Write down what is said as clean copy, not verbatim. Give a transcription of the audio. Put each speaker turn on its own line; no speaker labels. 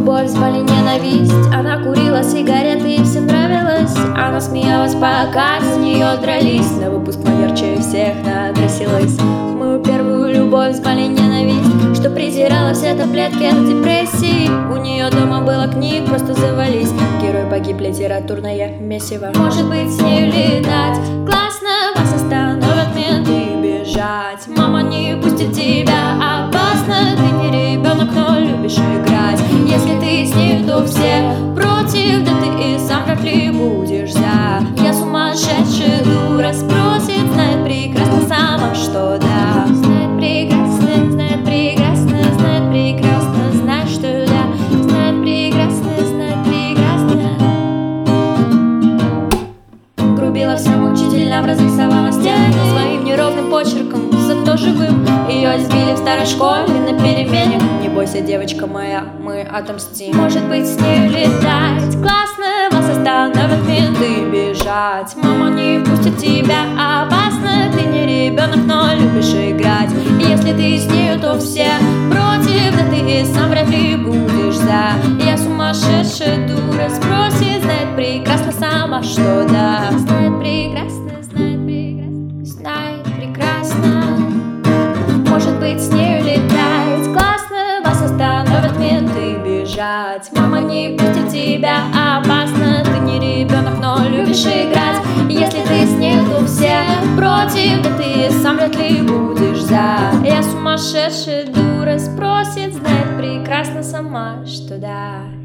любовь звали ненависть. Она курила сигареты и всем нравилось. Она смеялась, пока за нее дрались. На выпуск поярче всех накрасилась. Мою первую любовь звали ненависть, что презирала все таблетки от депрессии. У нее дома было книг, просто завались. Герой погиб, литературное месиво. Может быть, с нею летать классно, вас остановят менты, бежать. Мама не пустит тебя, опасно. Ты не ребенок, но любишь играть. Если ты с ней, то все против. Да ты и сам вряд ли будешь за. Я сумасшедшая дура, спросит, знает прекрасно сама, что да. Знает прекрасно, знает прекрасно, знает прекрасно, знает, что да. Знает прекрасно, знает прекрасно. Грубила всем учителям, разрисовала стены своим неровным почерком, зато живым. Ее избили в старой школе на перемене. Не бойся, девочка моя, мы отомстим. Может быть, с ней летать классно, вас остановят менты, бежать. Мама не пустит тебя, опасно. Ты не ребенок, но любишь играть. Если ты с нею, то все против. Да ты и сам вряд ли будешь за. Я сумасшедшая дура, спросит, знает прекрасно сама, что да. Знает прекрасно, знает прекрасно, знает прекрасно. Может быть, с нею летать классно, вас остановят менты, бежать. Мама не пустит тебя, опасно. Ты не ребенок, но любишь играть. Если ты с нею, то все против. Да ты сам вряд ли будешь за. Я сумасшедшая дура, спросит, знает прекрасно сама, что да.